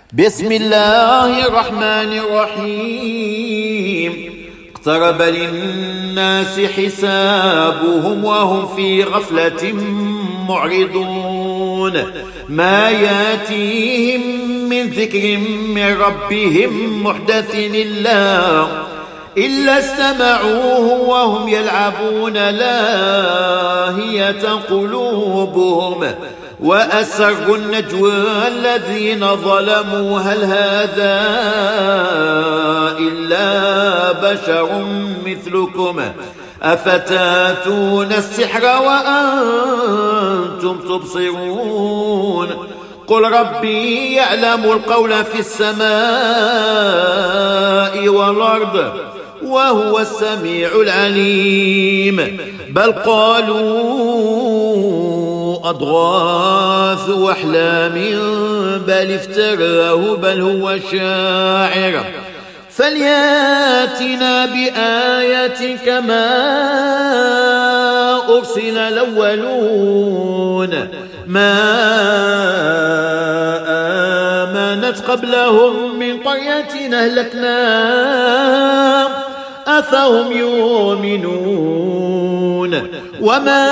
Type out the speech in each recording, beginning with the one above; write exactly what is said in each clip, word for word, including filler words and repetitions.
بسم الله الرحمن الرحيم. اقترب للناس حسابهم وهم في غفلة معرضون. ما ياتيهم من ذكر من ربهم محدث إلا إلا استمعوه وهم يلعبون لاهية قلوبهم وأسروا النجوى الذين ظلموا هل هذا إلا بشر مثلكم أفتاتون السحر وأنتم تبصرون. قل ربي يعلم القول في السماء والأرض وهو السميع العليم. بل قالوا أضغاث أحلام بل افتراه بل هو شاعر فلياتنا بآية كما أرسل الأولون. ما آمنت قبلهم من قرية أهلكناها أفهم يؤمنون. وما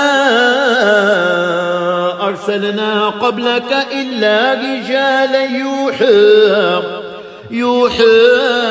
أرسلنا قبلك إلا رجالا يوحى يوحى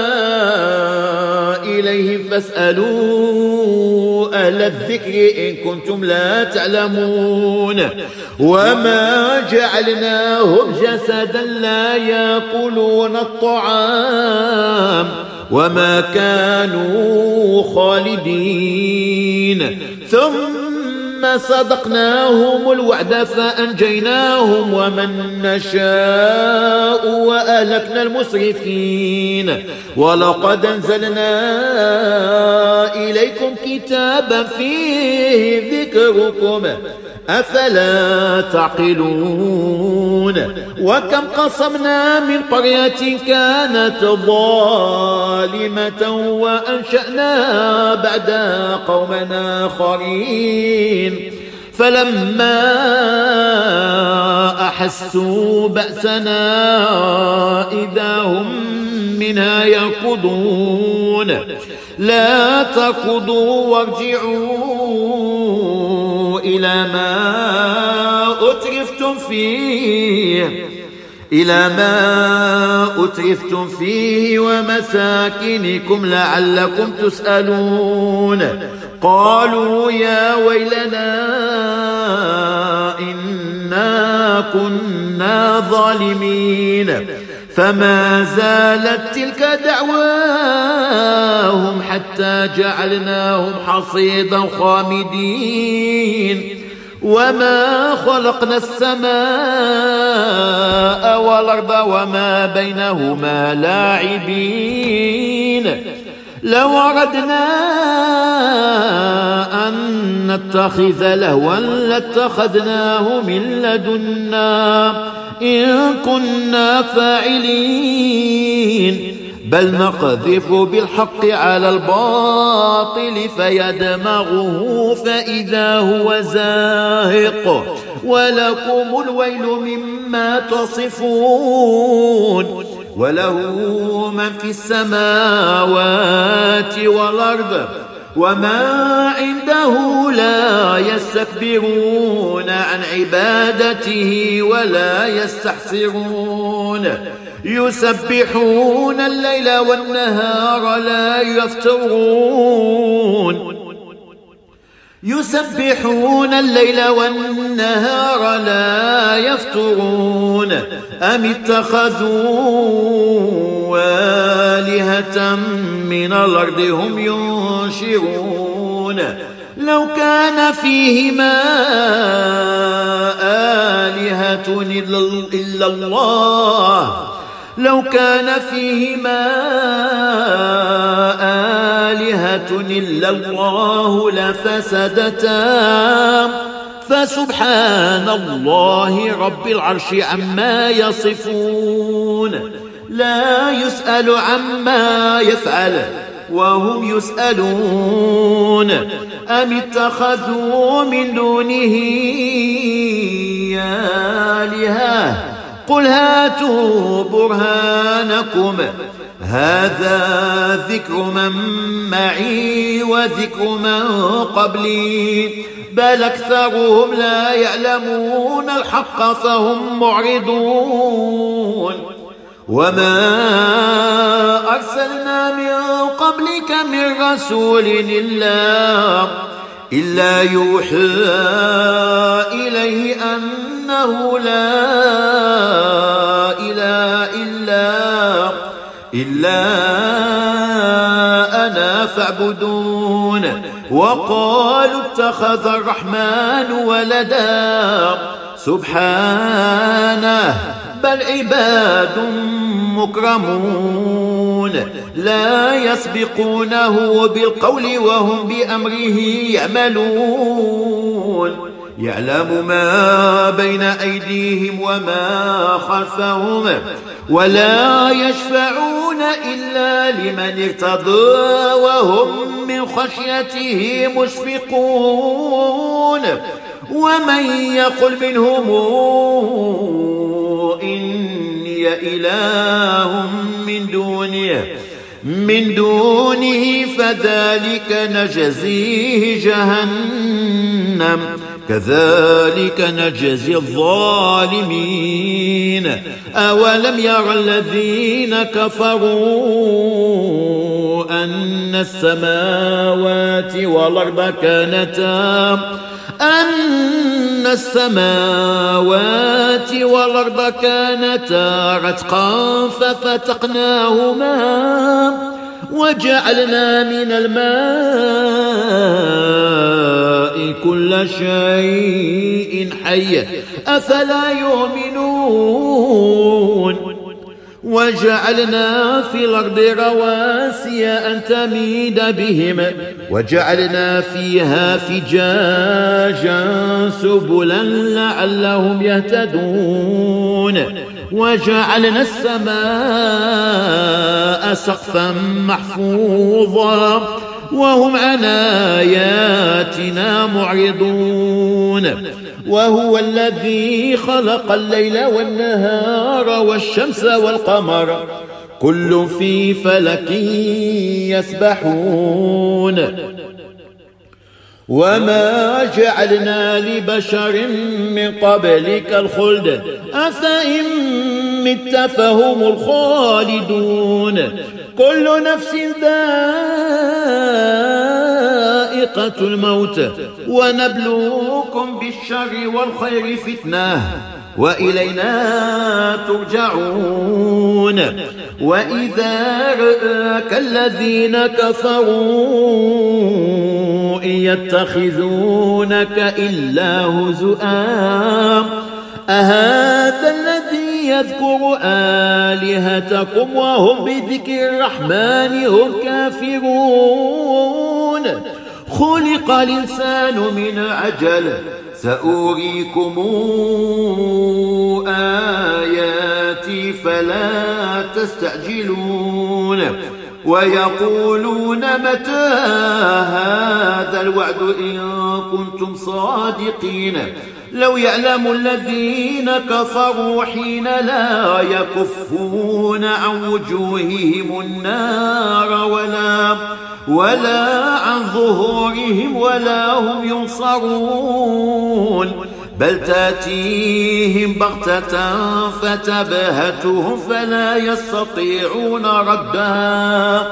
إليهم فاسألوا أهل الذكر إن كنتم لا تعلمون. وما جعلناهم جسدا لا يأكلون الطعام وما كانوا خالدين. ثم صدقناهم الوعد فأنجيناهم ومن نشاء وأهلكنا المسرفين. ولقد أنزلنا إليكم كتابا فيه ذكركم أفلا تعقلون. وكم قصمنا من قرية كانت ظالمة وأنشأنا بعدها قومنا آخرين فلما أحسوا بأسنا إذا هم منها يركضون. لا تركضوا وارجعوا إلى ما أترفتم فيه إلى ما أترفتم فيه ومساكنكم لعلكم تسألون. قالوا يا ويلنا إنا كنا ظالمين. فما زالت تلك دعواهم حتى جعلناهم حصيدا خامدين. وما خلقنا السماء والأرض وما بينهما لاعبين. لو أردنا أن نتخذ لهوا لاتخذناه من لدنا إن كنا فاعلين. بل نقذف بالحق على الباطل فيدمغه فإذا هو زاهق ولكم الويل مما تصفون. وله من في السماوات والأرض وما عنده لا يستكبرون عن عبادته ولا يستحسرون. يسبحون الليل والنهار لا يفترون يسبحون الليل والنهار لا يفترون. أم اتخذوا آلهة من الأرض هم ينشرون. لو كان فيهما آلهة إلا الله لو كان فيهما آلهة إلا الله لفسدتا فسبحان الله رب العرش عما يصفون. لا يسأل عما يفعل وهم يسألون. أم اتخذوا من دونه آلهة قل هاتوا برهانكم هذا ذكر من معي وذكر من قبلي بل أكثرهم لا يعلمون الحق فهم معرضون وما أرسلنا من قبلك من رسول إلا, إلا يوحى إليه أنه لا إله إلا, إلا أنا فاعبدون وقالوا اتخذ الرحمن ولدا سبحانه بل عباد مكرمون لا يسبقونه بالقول وهم بأمره يعملون يعلم ما بين أيديهم وما خلفهم ولا يشفعون إلا لمن ارتضى وهم من خشيته مشفقون ومن يقل منهم إني إله من دونه من دونه فذلك نجزيه جهنم كذلك نجزي الظالمين أولم يرى الذين كفروا أن السماوات والأرض كانتا أن السماوات والأرض كانتا رتقا ففتقناهما وجعلنا من الماء كل شيء حي أفلا يؤمنون وجعلنا في الأرض رواسي أن تميد بهم وجعلنا فيها فجاجا سبلا لعلهم يهتدون وجعلنا السماء سقفا محفوظا وهم عن آياتنا معرضون وهو الذي خلق الليل والنهار والشمس والقمر كل في فلك يسبحون وما جعلنا لبشر من قبلك الخلد أفإن مت فهم الخالدون كل نفس ذائقة الموت ونبلوكم بالشر والخير فتنة وإلينا ترجعون وإذا رآك الذين كفروا إن يتخذونك إلا هزؤا أهذا الذي يذكر آلهتكم وهم بذكر الرحمن هم كافرون خلق الإنسان من عجل سأريكم آياتي فلا تستعجلون ويقولون متى هذا الوعد إن كنتم صادقين لو يعلم الذين كفروا حين لا يكفون عن وجوههم النار ولا ولا عن ظهورهم ولا هم ينصرون بل تأتيهم بغتة فتبهتهم فلا يستطيعون ردها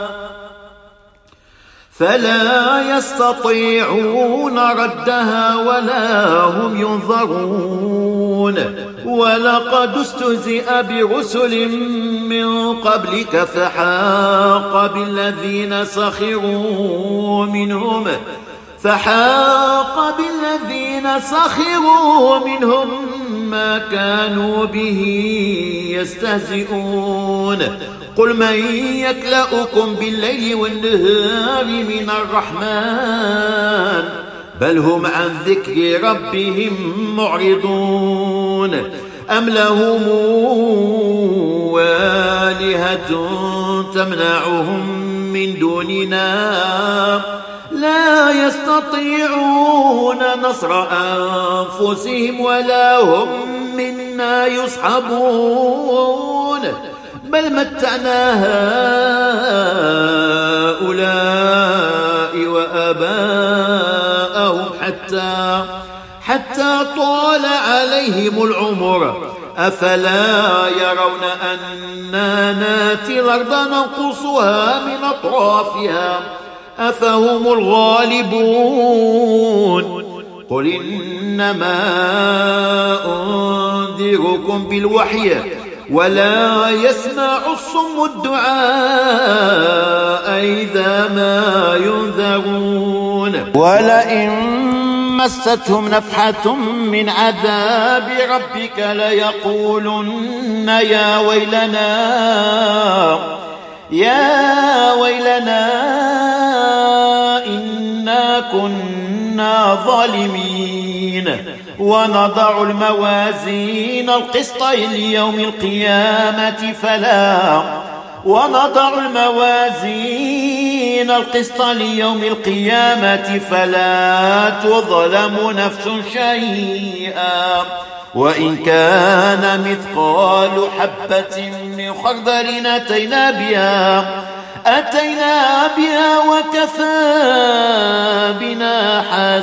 فلا يستطيعون ردها ولا هم ينظرون ولقد استهزئ برسل من قبلك فحاق بالذين سخروا منهم فحاق بالذين سخروا منهم ما كانوا به يستهزئون قل من يكلؤكم بالليل والنهار من الرحمن بل هم عن ذكر ربهم معرضون أم لهم آلهة تمنعهم من دوننا لا يستطيعون نصر أنفسهم ولا هم من إنا يصحبون بل متعنا هؤلاء وآباءهم حتى حتى طال عليهم العمر أفلا يرون أنا ناتي الأرض ننقصها من أطرافها أفهم الغالبون قل إنما أنذركم بالوحي ولا يسمع الصم الدعاء إذا ما ينذرون ولئن مستهم نفحة من عذاب ربك ليقولن يا ويلنا يا ويلنا إنا كنا ظالمين ونضع الموازين القسط ليوم القيامة فلا ونضع الموازين القسط ليوم القيامة فلا تظلم نفس شيئا وإن كان مثقال حبة من خردل أتينا بها أتينا بها وكفى بنا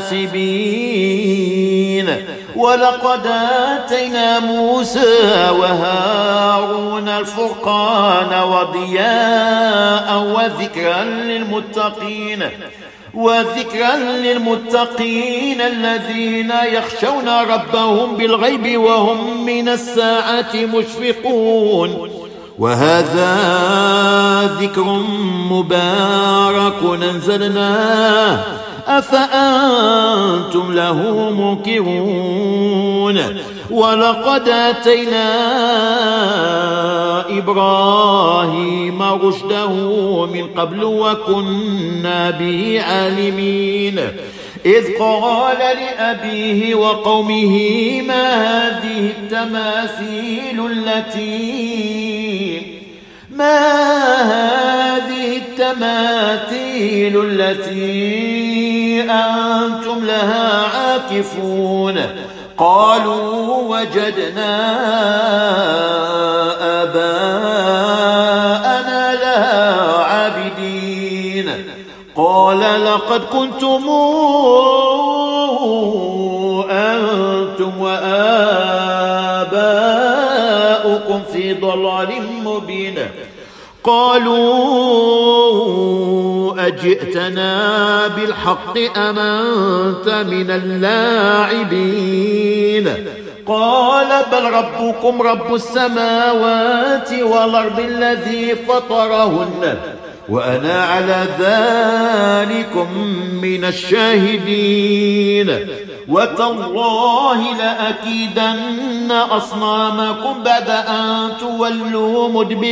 حاسبين ولقد آتينا موسى وهارون الفرقان وضياء وذكرا للمتقين وذكرا للمتقين الذين يخشون ربهم بالغيب وهم من الساعة مشفقون وهذا ذكر مبارك أنزلناه أفأنتم له منكرون ولقد آتينا إبراهيم رشده من قبل وكنا به عالمين إذ قال لأبيه وقومه ما هذه التماثيل التي ما هذه التماثيل التي أنتم لها عاكفون قالوا وجدنا آباءنا لها عابدين قال لقد كنتم أنتم وآباؤكم في ضلال مبين قالوا أجئتنا بالحق أم أنت من اللاعبين قال بل ربكم رب السماوات والأرض الذي فطرهن وأنا على ذلكم من الشاهدين وتالله لأكيدن أصنامكم بعد أن تولوا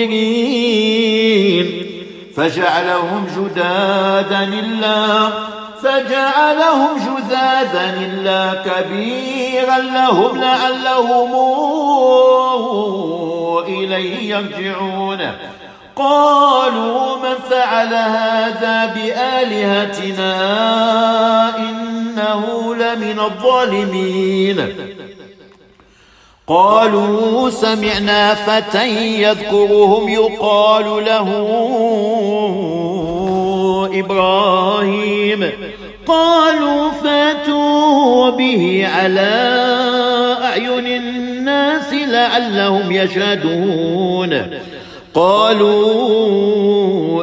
مدبرين فجعلهم جذاذا إلا فجعلهم جذاذا إلا كبيرا لهم لعلهم إليه يرجعون قالوا من فعل هذا بآلهتنا إنه لمن الظالمين قالوا سمعنا فتى يذكرهم يقال له إبراهيم قالوا فاتوا به على أعين الناس لعلهم يشهدون قالوا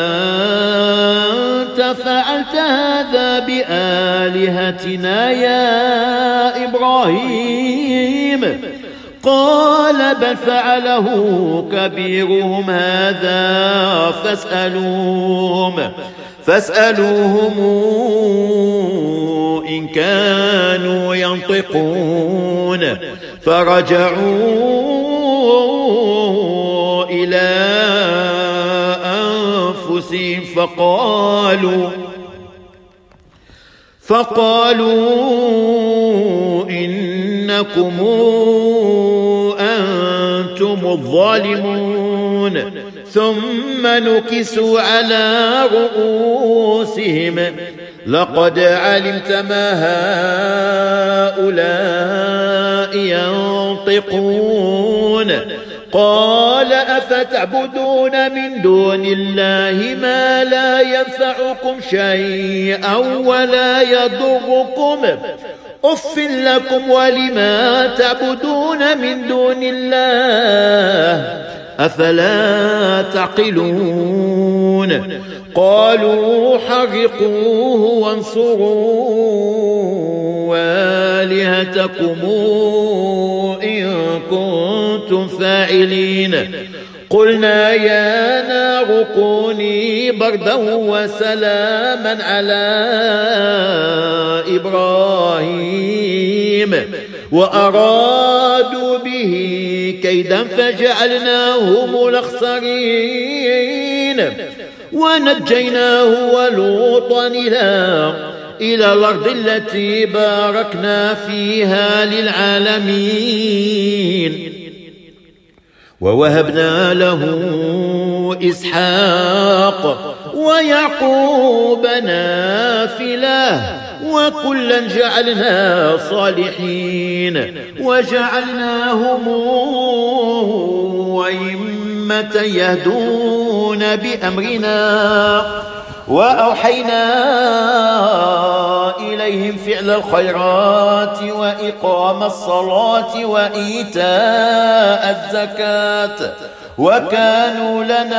أنت فعلت هذا بآلهتنا يا إبراهيم قال بل فعله كبيرهم هذا فاسألوهم فاسألوهم إن كانوا ينطقون فرجعوا إلى أنفسهم فقالوا فقالوا إنكم أنتم الظالمون ثم نكسوا على رؤوسهم لقد علمت ما هؤلاء ينطقون قال أفتعبدون من دون الله ما لا ينفعكم شيئا ولا يضركم أف لكم ولما تعبدون من دون الله أفلا تعقلون قالوا حرقوه وانصروا آلهتكم إن كنتم فاعلين قلنا يا نار كوني بردا وسلاما على إبراهيم وأرادوا به كيدا فجعلناهم الأخسرين ونجيناه ولوطا إلى إلى الأرض التي باركنا فيها للعالمين ووهبنا له إسحاق ويعقوب نافلة وكلا جعلنا صالحين وجعلناهم أئمة يهدون بأمرنا وأوحينا إليهم فعل الخيرات وإقام الصلاة وإيتاء الزكاة وكانوا لنا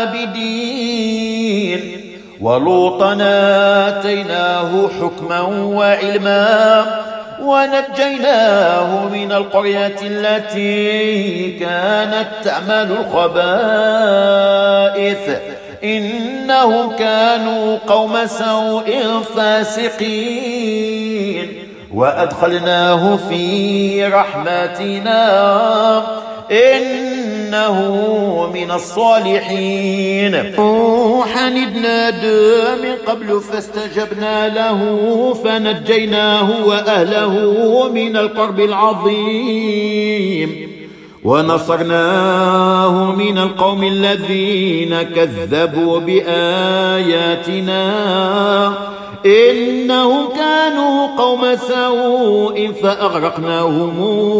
عابدين ولوطا آتيناه حكما وعلما ونجيناه من القرية التي كانت تعمل الخبائث إنهم كانوا قوم سوء فاسقين وأدخلناه في رحمتنا إنه من الصالحين نوحا إذ نادى من قبل فاستجبنا له فنجيناه وأهله من الكرب العظيم ونصرناه من القوم الذين كذبوا بآياتنا إنهم كانوا قوم سوء فأغرقناهم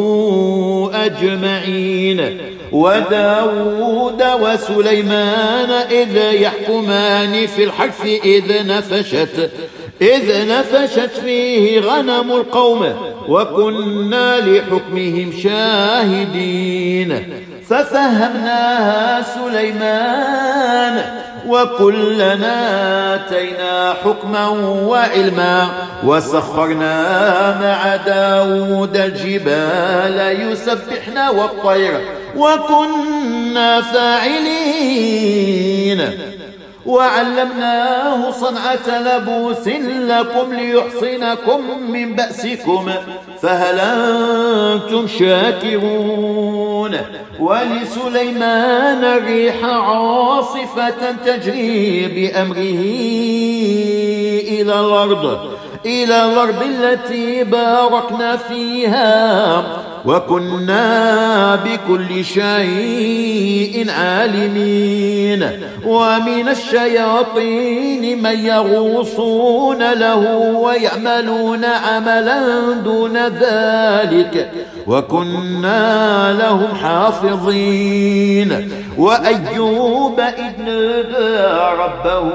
أجمعين وداود وسليمان إذ يحكمان في الحرث إذ نفشت إذ نفشت فيه غنم القوم وكنا لحكمهم شاهدين ففهمناها سليمان وكلنا آتينا حكما وعلما وسخرنا مع داود الجبال يسبحن والطير وكنا فاعلين وعلمناه صنعة لبوس لكم ليحصنكم من بأسكم فهل أنتم شاكرون ولسليمان الريح عاصفة تجري بأمره إلى الأرض إلى الأرض التي باركنا فيها وكنا بكل شيء عالمين ومن الشياطين من يغوصون له ويعملون عملا دون ذلك وكنا لهم حافظين وأيوب إذ نادى ربه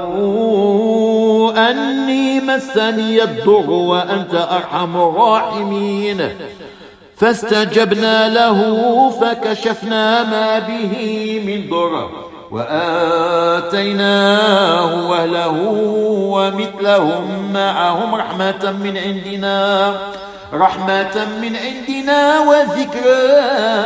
أني مسني الضر وأنت أرحم الراحمين فاستجبنا له فكشفنا ما به من ضر وآتيناه أهله ومثلهم معهم رحمة من عندنا رحمة من عندنا وذكرى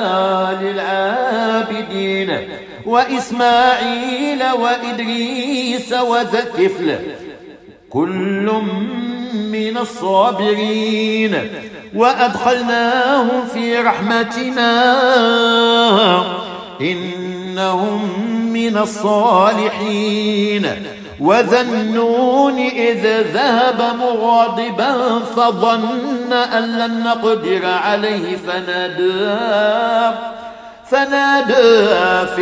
للعابدين وإسماعيل وإدريس وذا الكفل كل من الصابرين وأدخلناهم في رحمتنا إنهم من الصالحين وذا النون إذ ذهب مغاضبا فظن أن لن نقدر عليه فنادى فنادى في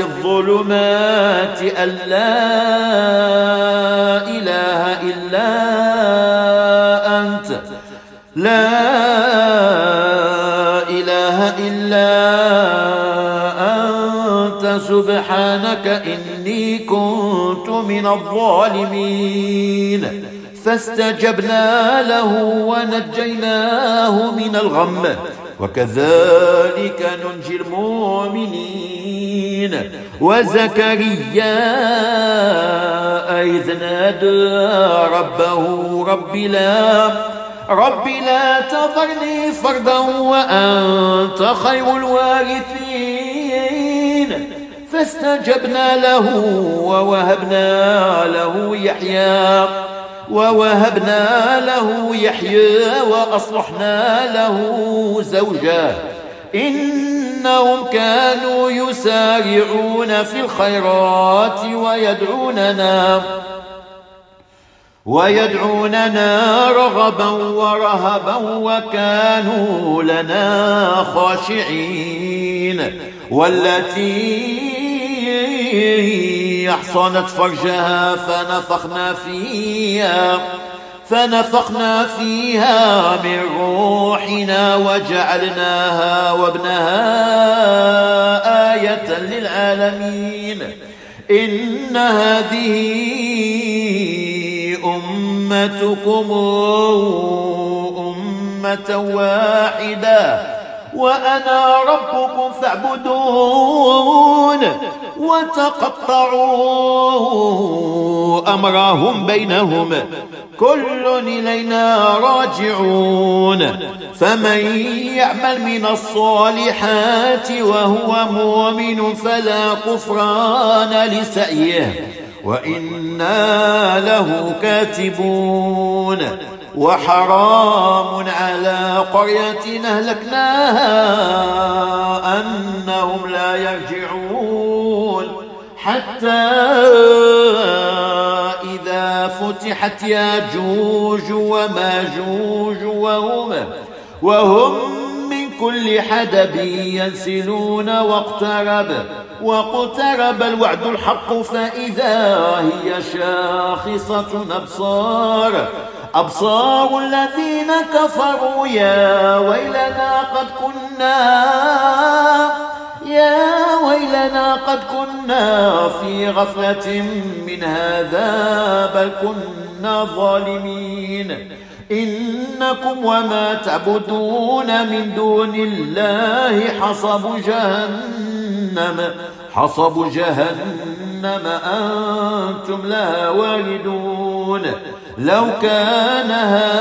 الظلمات أن لا إله إلا فسبحانك إني كنت من الظالمين. فاستجبنا له ونجيناه من الغم وكذلك ننجي المؤمنين. وزكريا إذ نادى ربه رب لا رب لا تذرني فردا وأنت خير الوارثين. فاستجبنا له ووهبنا له يحيى ووهبنا له يحيى وأصلحنا له زوجه إنهم كانوا يسارعون في الخيرات ويدعوننا ويدعوننا رغبا ورهبا وكانوا لنا خاشعين. والتي أحصنت فرجها فنفخنا فيها فنفخنا فيها من روحنا وجعلناها وابنها آية للعالمين. إن هذه أمتكم أمة واحدة وأنا ربكم فاعبدون. وتقطعوا أمرهم بينهم كل إلينا راجعون. فمن يعمل من الصالحات وهو مؤمن فلا كفران لسعيه وإنا له كاتبون. وحرام على قرية أهلكناها أنهم لا يرجعون حتى إذا فتحت ياجوج وماجوج وهم وهم من كل حدب ينسلون واقترب واقترب الوعد الحق فإذا هي شاخصة أبصار أبصار الذين كفروا يا ويلنا قد كنا يا ويلنا قد كنا في غفلة من هذا بل كنا ظالمين. إنكم وما تعبدون من دون الله حصب جهنم حصب جهنم أنتم لها واردون. لو كان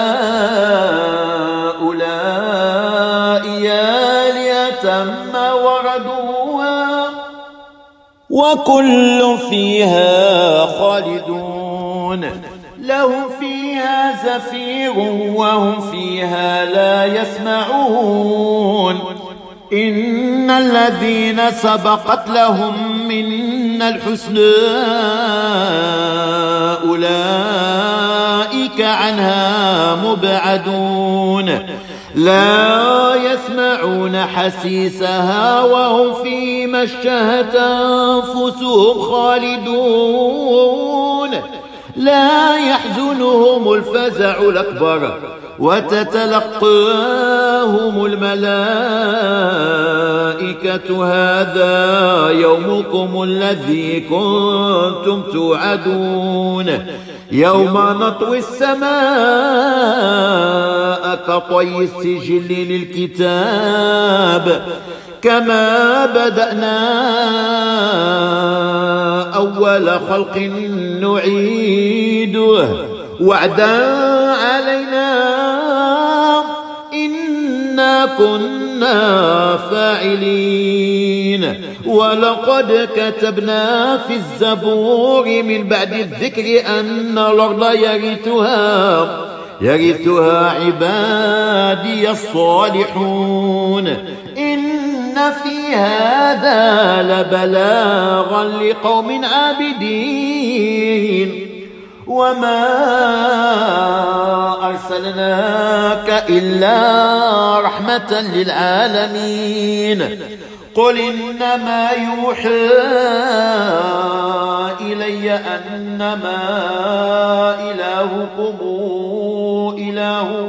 هؤلاء آلهة ما وردوها وكل فيها خالدون. لهم فيها زفير وهم فيها لا يسمعون. إن الذين سبقت لهم منا الحسنى أولئك عنها مبعدون. لا يسمعون حسيسها وهم فيما اشتهت أنفسهم خالدون. لا يحزنهم الفزع الأكبر وتتلقاهم الملائكة هذا يومكم الذي كنتم توعدون. يوم نطوي السماء كطي السجل للكتاب كما بدأنا أول خلق نعيده وعدا علينا إنا كنا فاعلين. ولقد كتبنا في الزبور من بعد الذكر أن الأرض يرثها يرثها عبادي الصالحون. إن في هذا لبلاغا لقوم عابدين. وما أرسلناك إلا رحمة للعالمين. قل إنما يوحى إلي أنما إلهكم إله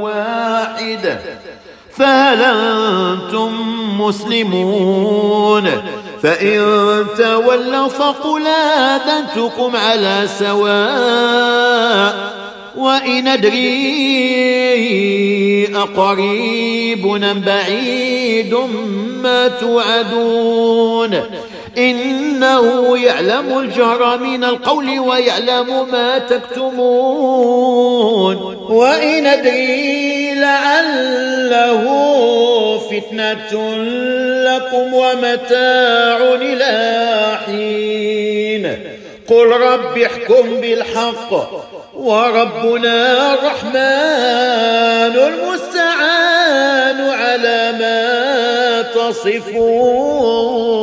واحد فهل أنتم مسلمون؟ فإن تولوا فقل آذنتكم على سواء وإن أدري أقريب أم بعيد ما توعدون إنه يعلم الجهر من القول ويعلم ما تكتمون وإن أدري لعله فتنة لكم ومتاع إلى حين قل رب احكم بالحق وربنا الرحمن المستعان على ما تصفون.